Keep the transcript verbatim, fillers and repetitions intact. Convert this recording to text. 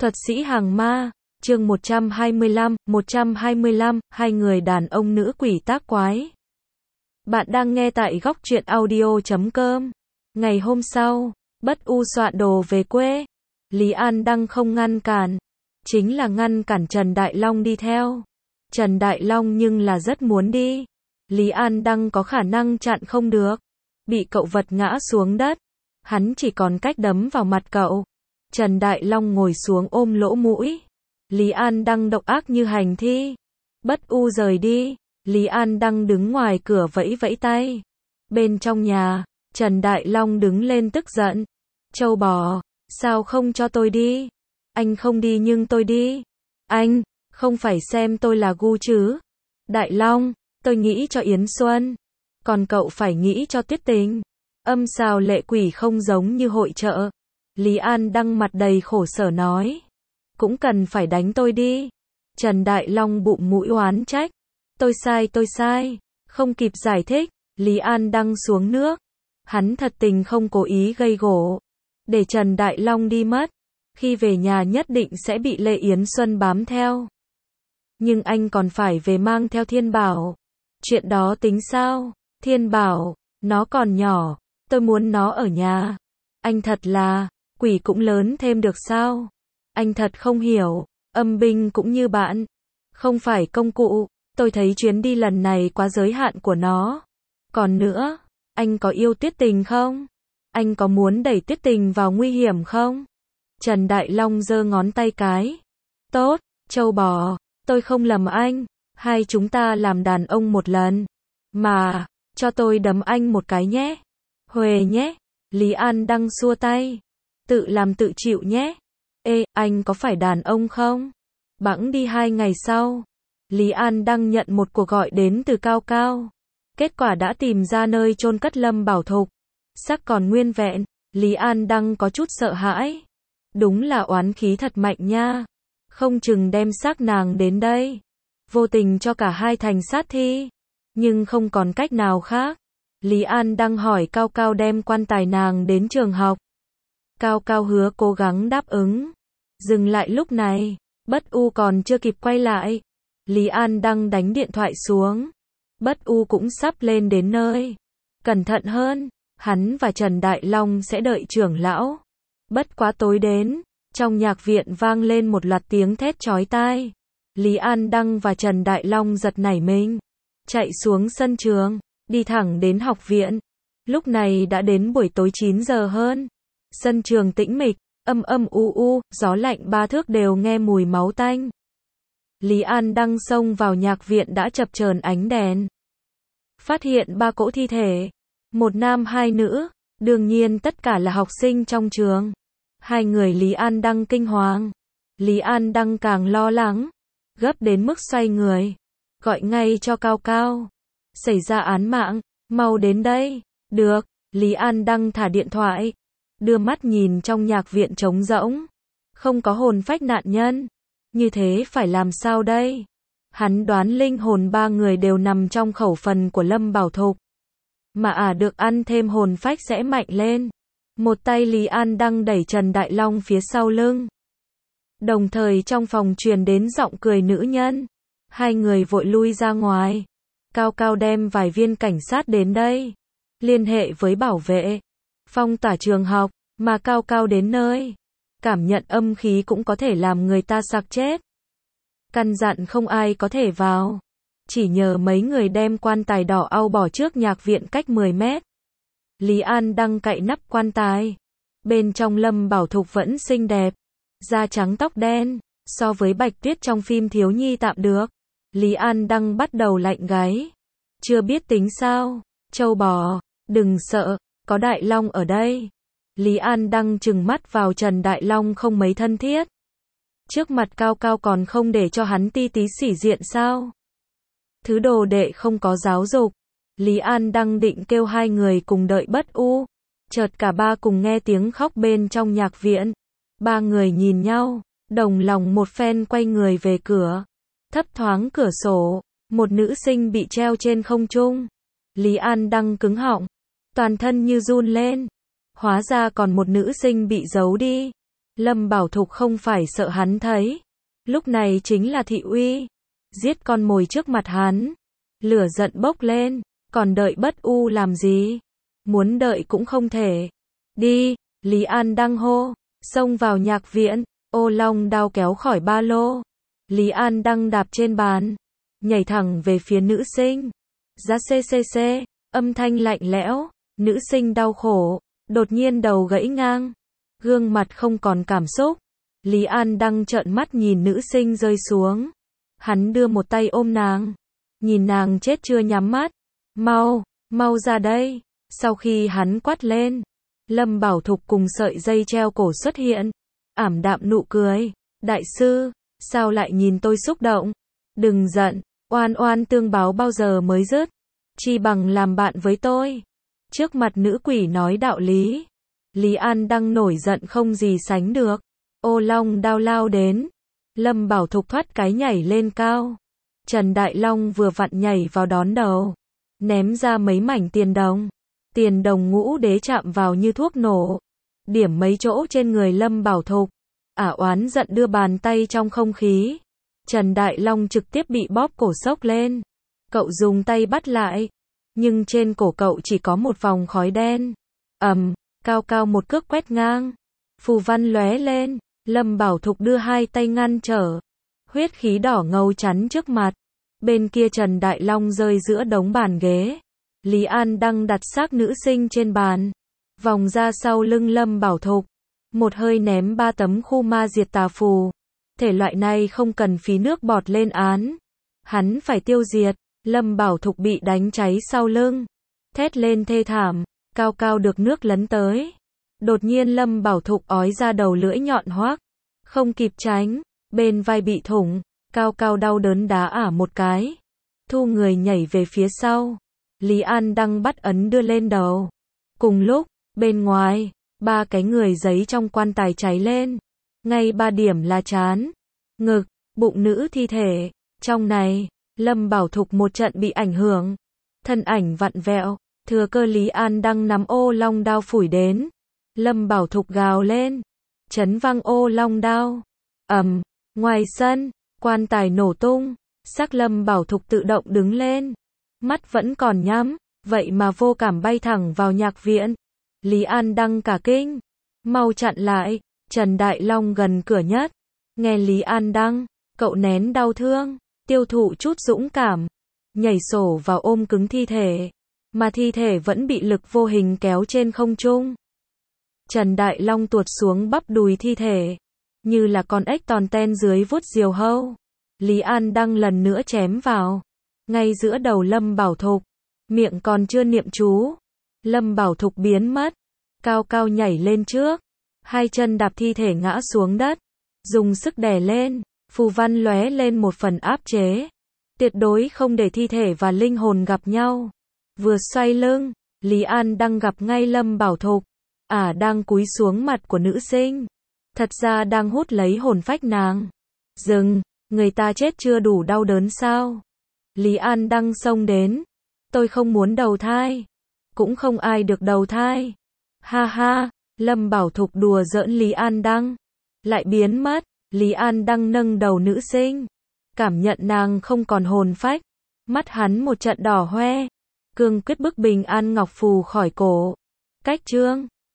Thuật sĩ hàng ma, chương một trăm hai mươi lăm, một trăm hai mươi lăm, hai người đàn ông nữ quỷ tác quái. Bạn đang nghe tại góc truyện audio chấm com. Ngày hôm sau, Bất U soạn đồ về quê. Lý An Đăng không ngăn cản, chính là ngăn cản Trần Đại Long đi theo. Trần Đại Long nhưng là rất muốn đi. Lý An Đăng có khả năng chặn không được. Bị cậu vật ngã xuống đất. Hắn chỉ còn cách đấm vào mặt cậu. Trần Đại Long ngồi xuống ôm lỗ mũi. Lý An Đăng độc ác như hành thi. Bất U rời đi. Lý An Đăng đứng ngoài cửa vẫy vẫy tay. Bên trong nhà, Trần Đại Long đứng lên tức giận. Trâu bò, sao không cho tôi đi? Anh không đi nhưng tôi đi. Anh, không phải xem tôi là gu chứ? Đại Long, tôi nghĩ cho Yến Xuân. Còn cậu phải nghĩ cho Tuyết Tình. Âm xào lệ quỷ không giống như hội chợ. Lý An Đăng mặt đầy khổ sở nói. Cũng cần phải đánh tôi đi. Trần Đại Long bụng mũi oán trách. Tôi sai tôi sai. Không kịp giải thích, Lý An Đăng xuống nước. Hắn thật tình không cố ý gây gổ. Để Trần Đại Long đi mất. Khi về nhà nhất định sẽ bị Lê Yến Xuân bám theo. Nhưng anh còn phải về mang theo Thiên Bảo. Chuyện đó tính sao? Thiên Bảo, nó còn nhỏ. Tôi muốn nó ở nhà. Anh thật là, quỷ cũng lớn thêm được sao? Anh thật không hiểu, âm binh cũng như bạn. Không phải công cụ, tôi thấy chuyến đi lần này quá giới hạn của nó. Còn nữa, anh có yêu Tuyết Tình không? Anh có muốn đẩy Tuyết Tình vào nguy hiểm không? Trần Đại Long giơ ngón tay cái. Tốt, trâu bò, tôi không lầm anh. Hai chúng ta làm đàn ông một lần. Mà, cho tôi đấm anh một cái nhé. Huề nhé. Lý An Đăng xua tay. Tự làm tự chịu nhé. Ê, anh có phải đàn ông không? Bẵng đi hai ngày sau. Lý An Đăng nhận một cuộc gọi đến từ Cao Cao. Kết quả đã tìm ra nơi chôn cất Lâm Bảo Thục. Xác còn nguyên vẹn. Lý An Đăng có chút sợ hãi. Đúng là oán khí thật mạnh nha. Không chừng đem xác nàng đến đây. Vô tình cho cả hai thành sát thi. Nhưng không còn cách nào khác. Lý An Đăng hỏi Cao Cao đem quan tài nàng đến trường học. Cao Cao hứa cố gắng đáp ứng. Dừng lại lúc này, Bất U còn chưa kịp quay lại. Lý An Đăng đánh điện thoại xuống. Bất U cũng sắp lên đến nơi. Cẩn thận hơn, hắn và Trần Đại Long sẽ đợi trưởng lão. Bất quá tối đến, trong nhạc viện vang lên một loạt tiếng thét chói tai. Lý An Đăng và Trần Đại Long giật nảy mình. Chạy xuống sân trường, đi thẳng đến học viện. Lúc này đã đến buổi tối chín giờ hơn. Sân trường tĩnh mịch, âm âm u u, gió lạnh ba thước đều nghe mùi máu tanh. Lý An Đăng xông vào nhạc viện đã chập chờn ánh đèn. Phát hiện ba cỗ thi thể. Một nam hai nữ, đương nhiên tất cả là học sinh trong trường. Hai người Lý An Đăng kinh hoàng. Lý An Đăng càng lo lắng. Gấp đến mức xoay người. Gọi ngay cho Cao Cao. Xảy ra án mạng, mau đến đây. Được, Lý An Đăng thả điện thoại. Đưa mắt nhìn trong nhạc viện trống rỗng. Không có hồn phách nạn nhân. Như thế phải làm sao đây? Hắn đoán linh hồn ba người đều nằm trong khẩu phần của Lâm Bảo Thục. Mà à được ăn thêm hồn phách sẽ mạnh lên. Một tay Lý An Đăng đẩy Trần Đại Long phía sau lưng. Đồng thời trong phòng truyền đến giọng cười nữ nhân. Hai người vội lui ra ngoài. Cao Cao đem vài viên cảnh sát đến đây. Liên hệ với bảo vệ. Phong tỏa trường học, mà Cao Cao đến nơi. Cảm nhận âm khí cũng có thể làm người ta sặc chết. Căn dặn không ai có thể vào. Chỉ nhờ mấy người đem quan tài đỏ au bỏ trước nhạc viện cách mười mét. Lý An Đăng cậy nắp quan tài. Bên trong Lâm Bảo Thục vẫn xinh đẹp. Da trắng tóc đen. So với Bạch Tuyết trong phim thiếu nhi tạm được. Lý An Đăng bắt đầu lạnh gáy. Chưa biết tính sao. Trâu bò, đừng sợ. Có Đại Long ở đây. Lý An Đăng trừng mắt vào Trần Đại Long không mấy thân thiết. Trước mặt Cao Cao còn không để cho hắn ti tí xỉ diện sao? Thứ đồ đệ không có giáo dục. Lý An Đăng định kêu hai người cùng đợi Bất U. Chợt cả ba cùng nghe tiếng khóc bên trong nhạc viện. Ba người nhìn nhau, đồng lòng một phen quay người về cửa. Thấp thoáng cửa sổ, một nữ sinh bị treo trên không trung. Lý An Đăng cứng họng, toàn thân như run lên. Hóa ra còn một nữ sinh bị giấu đi. Lâm Bảo Thục không phải sợ hắn thấy. Lúc này chính là thị uy. Giết con mồi trước mặt hắn. Lửa giận bốc lên. Còn đợi Bất U làm gì? Muốn đợi cũng không thể. Đi, Lý An Đăng hô. Xông vào nhạc viện. Ô Long Đao kéo khỏi ba lô. Lý An Đăng đạp trên bàn. Nhảy thẳng về phía nữ sinh. Giá xê xê xê. Âm thanh lạnh lẽo. Nữ sinh đau khổ. Đột nhiên đầu gãy ngang. Gương mặt không còn cảm xúc. Lý An Đăng trợn mắt nhìn nữ sinh rơi xuống. Hắn đưa một tay ôm nàng. Nhìn nàng chết chưa nhắm mắt. Mau, mau ra đây. Sau khi hắn quát lên, Lâm Bảo Thục cùng sợi dây treo cổ xuất hiện. Ảm đạm nụ cười. Đại sư, sao lại nhìn tôi xúc động? Đừng giận, oan oan tương báo bao giờ mới dứt. Chi bằng làm bạn với tôi. Trước mặt nữ quỷ nói đạo lý. Lý An Đăng nổi giận không gì sánh được. Ô Long Đao lao đến. Lâm Bảo Thục thoát cái nhảy lên cao. Trần Đại Long vừa vặn nhảy vào đón đầu. Ném ra mấy mảnh tiền đồng. Tiền đồng ngũ đế chạm vào như thuốc nổ. Điểm mấy chỗ trên người Lâm Bảo Thục. Ả oán giận đưa bàn tay trong không khí. Trần Đại Long trực tiếp bị bóp cổ sốc lên. Cậu dùng tay bắt lại. Nhưng trên cổ cậu chỉ có một vòng khói đen. Ầm, cao cao một cước quét ngang. Phù văn lóe lên. Lâm Bảo Thục đưa hai tay ngăn trở. Huyết khí đỏ ngầu chắn trước mặt. Bên kia Trần Đại Long rơi giữa đống bàn ghế. Lý An Đăng đặt xác nữ sinh trên bàn. Vòng ra sau lưng Lâm Bảo Thục. Một hơi ném ba tấm khu ma diệt tà phù. Thể loại này không cần phí nước bọt lên án. Hắn phải tiêu diệt. Lâm Bảo Thục bị đánh cháy sau lưng. Thét lên thê thảm. Cao cao được nước lấn tới. Đột nhiên Lâm Bảo Thục ói ra đầu lưỡi nhọn hoác. Không kịp tránh. Bên vai bị thủng. Cao cao đau đớn đá Ả một cái. Thu người nhảy về phía sau. Lý An Đăng bắt ấn đưa lên đầu. Cùng lúc, bên ngoài, ba cái người giấy trong quan tài cháy lên. Ngay ba điểm là trán, ngực, bụng nữ thi thể. Trong này, Lâm Bảo Thục một trận bị ảnh hưởng. Thân ảnh vặn vẹo, thừa cơ Lý An Đăng nắm ô long đao phủi đến. Lâm Bảo Thục gào lên. Chấn văng ô long đao. Ầm, ngoài sân, quan tài nổ tung. Xác Lâm Bảo Thục tự động đứng lên. Mắt vẫn còn nhắm, vậy mà vô cảm bay thẳng vào nhạc viện. Lý An Đăng cả kinh. Mau chặn lại. Trần Đại Long gần cửa nhất. Nghe Lý An Đăng, cậu nén đau thương, tiêu thụ chút dũng cảm. Nhảy sổ vào ôm cứng thi thể. Mà thi thể vẫn bị lực vô hình kéo trên không trung. Trần Đại Long tuột xuống bắp đùi thi thể. Như là con ếch tòn ten dưới vuốt diều hâu. Lý An Đăng lần nữa chém vào. Ngay giữa đầu Lâm Bảo Thục. Miệng còn chưa niệm chú. Lâm Bảo Thục biến mất. Cao cao nhảy lên trước. Hai chân đạp thi thể ngã xuống đất. Dùng sức đè lên. Phù văn lóe lên một phần áp chế. Tuyệt đối không để thi thể và linh hồn gặp nhau. Vừa xoay lưng, Lý An Đăng gặp ngay Lâm Bảo Thục. Ả đang cúi xuống mặt của nữ sinh. Thật ra đang hút lấy hồn phách nàng. Dừng, người ta chết chưa đủ đau đớn sao? Lý An Đăng xông đến. Tôi không muốn đầu thai. Cũng không ai được đầu thai. Ha ha, Lâm Bảo Thục đùa giỡn Lý An Đăng. Lại biến mất. Lý An Đăng nâng đầu nữ sinh. Cảm nhận nàng không còn hồn phách. Mắt hắn một trận đỏ hoe. Cương quyết bức bình an ngọc phù khỏi cổ. Cách chương